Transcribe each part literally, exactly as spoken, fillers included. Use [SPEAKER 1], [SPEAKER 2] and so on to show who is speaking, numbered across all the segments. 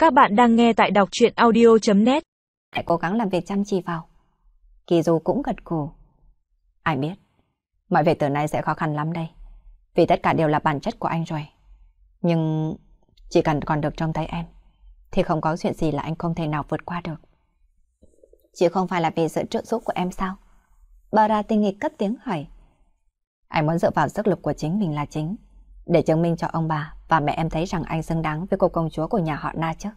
[SPEAKER 1] Các bạn đang nghe tại đọc truyện audio chấm net.
[SPEAKER 2] Hãy cố gắng làm việc chăm chỉ vào. Kỳ Du cũng gật gù. Anh biết, mọi việc từ nay sẽ khó khăn lắm đây. Vì tất cả đều là bản chất của anh rồi. Nhưng chỉ cần còn được trong tay em, thì không có chuyện gì là anh không thể nào vượt qua được. Chứ không phải là vì sự trợ giúp của em sao? Bà ra tinh nghịch cất tiếng hỏi. Anh muốn dựa vào sức lực của chính mình là chính, để chứng minh cho ông bà và mẹ em thấy rằng anh xứng đáng với cô công chúa của nhà họ Na chứ.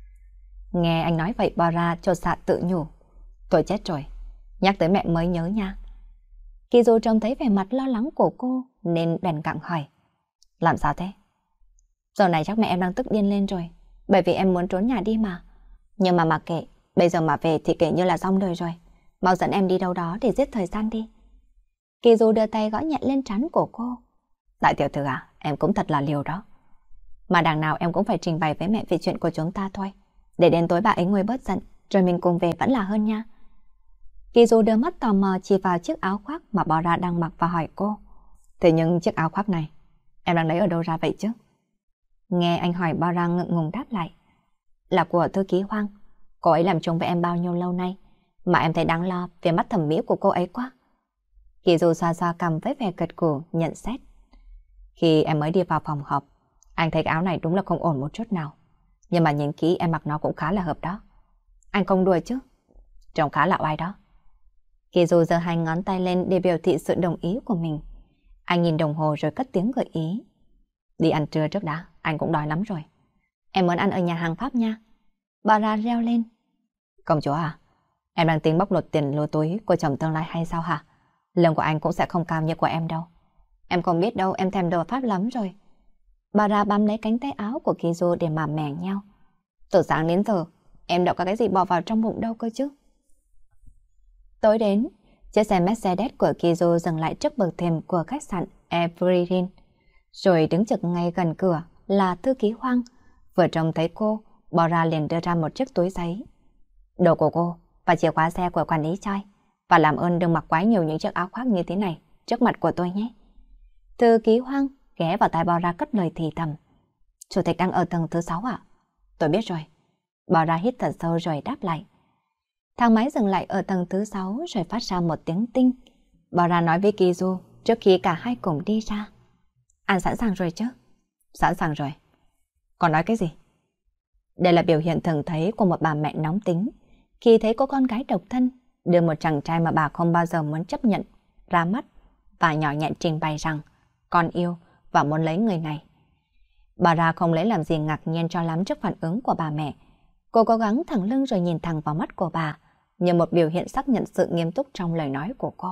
[SPEAKER 2] Nghe anh nói vậy, Bora chột dạ tự nhủ. Tôi chết rồi, nhắc tới mẹ mới nhớ nha. Kỳ Du trông thấy vẻ mặt lo lắng của cô nên bèn gặng hỏi. Làm sao thế? Giờ này chắc mẹ em đang tức điên lên rồi, bởi vì em muốn trốn nhà đi mà. Nhưng mà mặc kệ, bây giờ mà về thì kể như là xong đời rồi. Mau dẫn em đi đâu đó để giết thời gian đi. Kỳ Du đưa tay gõ nhẹ lên trán của cô. Đại tiểu thư à, em cũng thật là liều đó. Mà đằng nào em cũng phải trình bày với mẹ về chuyện của chúng ta thôi. Để đến tối bà ấy nguôi bớt giận, rồi mình cùng về vẫn là hơn nha. Kỳ Du đưa mắt tò mò chỉ vào chiếc áo khoác mà Bora đang mặc và hỏi cô. Thế nhưng chiếc áo khoác này, em đang lấy ở đâu ra vậy chứ? Nghe anh hỏi, Bora ngượng ngùng đáp lại. Là của thư ký Hoang. Cô ấy làm chung với em bao nhiêu lâu nay, mà em thấy đáng lo về mắt thẩm mỹ của cô ấy quá. Kỳ Du xoa xoa cằm với vẻ gật gù nhận xét. Khi em mới đi vào phòng họp, anh thấy cái áo này đúng là không ổn một chút nào. Nhưng mà nhìn kỹ em mặc nó cũng khá là hợp đó. Anh không đùa chứ? Trông khá là oai đó. Kỳ Du giơ hai ngón tay lên để biểu thị sự đồng ý của mình. Anh nhìn đồng hồ rồi cất tiếng gợi ý. Đi ăn trưa trước đã, anh cũng đói lắm rồi. Em muốn ăn ở nhà hàng Pháp nha. Bà ra reo lên. Công chúa à, em đang tính bóc lột tiền lúa túi của chồng tương lai hay sao hả? Lương của anh cũng sẽ không cao như của em đâu. Em không biết đâu, em thèm đồ Pháp lắm rồi. Bà ra bám lấy cánh tay áo của Kỳ Du để mà mè nhau. Từ sáng đến giờ, em đâu có cái gì bỏ vào trong bụng đâu cơ chứ. Tối đến, chiếc xe Mercedes của Kỳ Du dừng lại trước bậc thềm của khách sạn Evergreen. Rồi đứng trực ngay gần cửa là thư ký Hoang. Vừa trông thấy cô, Bora liền đưa ra một chiếc túi giấy. Đồ của cô và chìa khóa xe của quản lý trai. Và làm ơn đừng mặc quá nhiều những chiếc áo khoác như thế này trước mặt của tôi nhé. Thư ký Hoang ghé vào tai Bora cất lời thì thầm. Chủ tịch đang ở tầng thứ sáu ạ? Tôi biết rồi. Bora hít thật sâu rồi đáp lại. Thang máy dừng lại ở tầng thứ sáu rồi phát ra một tiếng tinh. Bora nói với Kỳ Du trước khi cả hai cùng đi ra. Anh sẵn sàng rồi chứ? Sẵn sàng rồi. Còn nói cái gì? Đây là biểu hiện thường thấy của một bà mẹ nóng tính khi thấy cô con gái độc thân đưa một chàng trai mà bà không bao giờ muốn chấp nhận ra mắt và nhỏ nhẹ trình bày rằng con yêu và muốn lấy người này. Bà ra không lấy làm gì ngạc nhiên cho lắm trước phản ứng của bà mẹ. Cô cố gắng thẳng lưng rồi nhìn thẳng vào mắt của bà như một biểu hiện xác nhận sự nghiêm túc trong lời nói của cô.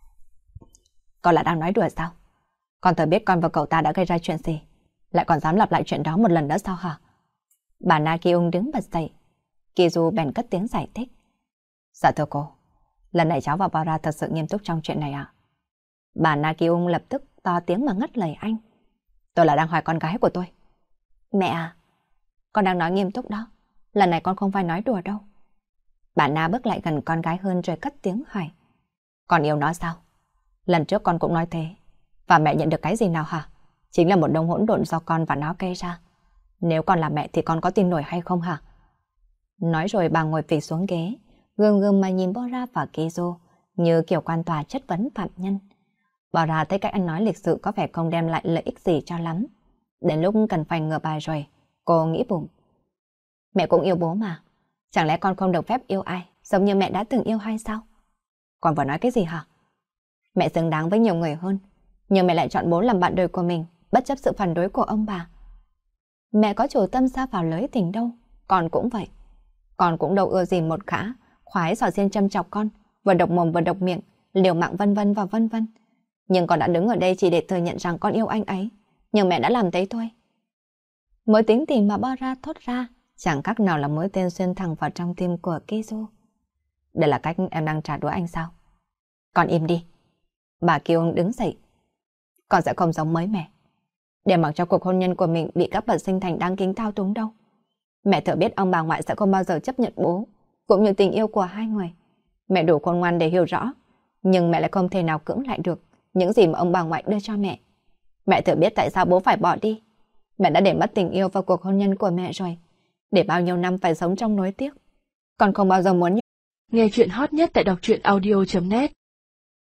[SPEAKER 2] Con là đang nói đùa sao? Con thừa biết con và cậu ta đã gây ra chuyện gì, lại còn dám lặp lại chuyện đó một lần nữa sao hả? Bà Na Ki-ung đứng bật dậy. Kỳ Du bèn cất tiếng giải thích. Dạ thưa cô, lần này cháu và Bora thật sự nghiêm túc trong chuyện này ạ. Bà Na Ki-ung lập tức to tiếng mà ngắt lời anh. Tôi là đang hỏi con gái của tôi. Mẹ à, con đang nói nghiêm túc đó. Lần này con không phải nói đùa đâu. Bà Na bước lại gần con gái hơn rồi cất tiếng hỏi. Con yêu nó sao? Lần trước con cũng nói thế. Và mẹ nhận được cái gì nào hả? Chính là một đống hỗn độn do con và nó gây ra. Nếu con là mẹ thì con có tin nổi hay không hả? Nói rồi bà ngồi phịch xuống ghế, gương gương mà nhìn Bora và Kỳ Du như kiểu quan tòa chất vấn phạm nhân. Bora thấy cách anh nói lịch sự có vẻ không đem lại lợi ích gì cho lắm. Đến lúc cần phải ngửa bài rồi, cô nghĩ bụng. Mẹ cũng yêu bố mà. Chẳng lẽ con không được phép yêu ai giống như mẹ đã từng yêu hay sao? Con vừa nói cái gì hả? Mẹ xứng đáng với nhiều người hơn, nhưng mẹ lại chọn bố làm bạn đời của mình, bất chấp sự phản đối của ông bà. Mẹ có chủ tâm xa vào lưới tình đâu, con cũng vậy. Con cũng đâu ưa gì một khả khoái xỏ xiên châm chọc con, vừa độc mồm vừa độc miệng, liều mạng vân vân và vân vân. Nhưng con đã đứng ở đây chỉ để thừa nhận rằng con yêu anh ấy, nhưng mẹ đã làm thế thôi. Mối tính tình mà Bora thốt ra chẳng khác nào là mối tên xuyên thẳng vào trong tim của Kỳ Du. Đây là cách em đang trả đũa anh sao? Con im đi. Bà Kiều đứng dậy. Con sẽ không giống mấy mẹ, để mặc cho cuộc hôn nhân của mình bị các bậc sinh thành đáng kính thao túng đâu. Mẹ thừa biết ông bà ngoại sẽ không bao giờ chấp nhận bố cũng như tình yêu của hai người. Mẹ đủ khôn ngoan để hiểu rõ, nhưng mẹ lại không thể nào cưỡng lại được những gì mà ông bà ngoại đưa cho mẹ. Mẹ thừa biết tại sao bố phải bỏ đi. Mẹ đã để mất tình yêu vào cuộc hôn nhân của mẹ rồi. để bao nhiêu năm phải sống trong nối tiếc. Con không bao giờ muốn...
[SPEAKER 1] Nghe chuyện hot nhất tại đọc truyện audio chấm net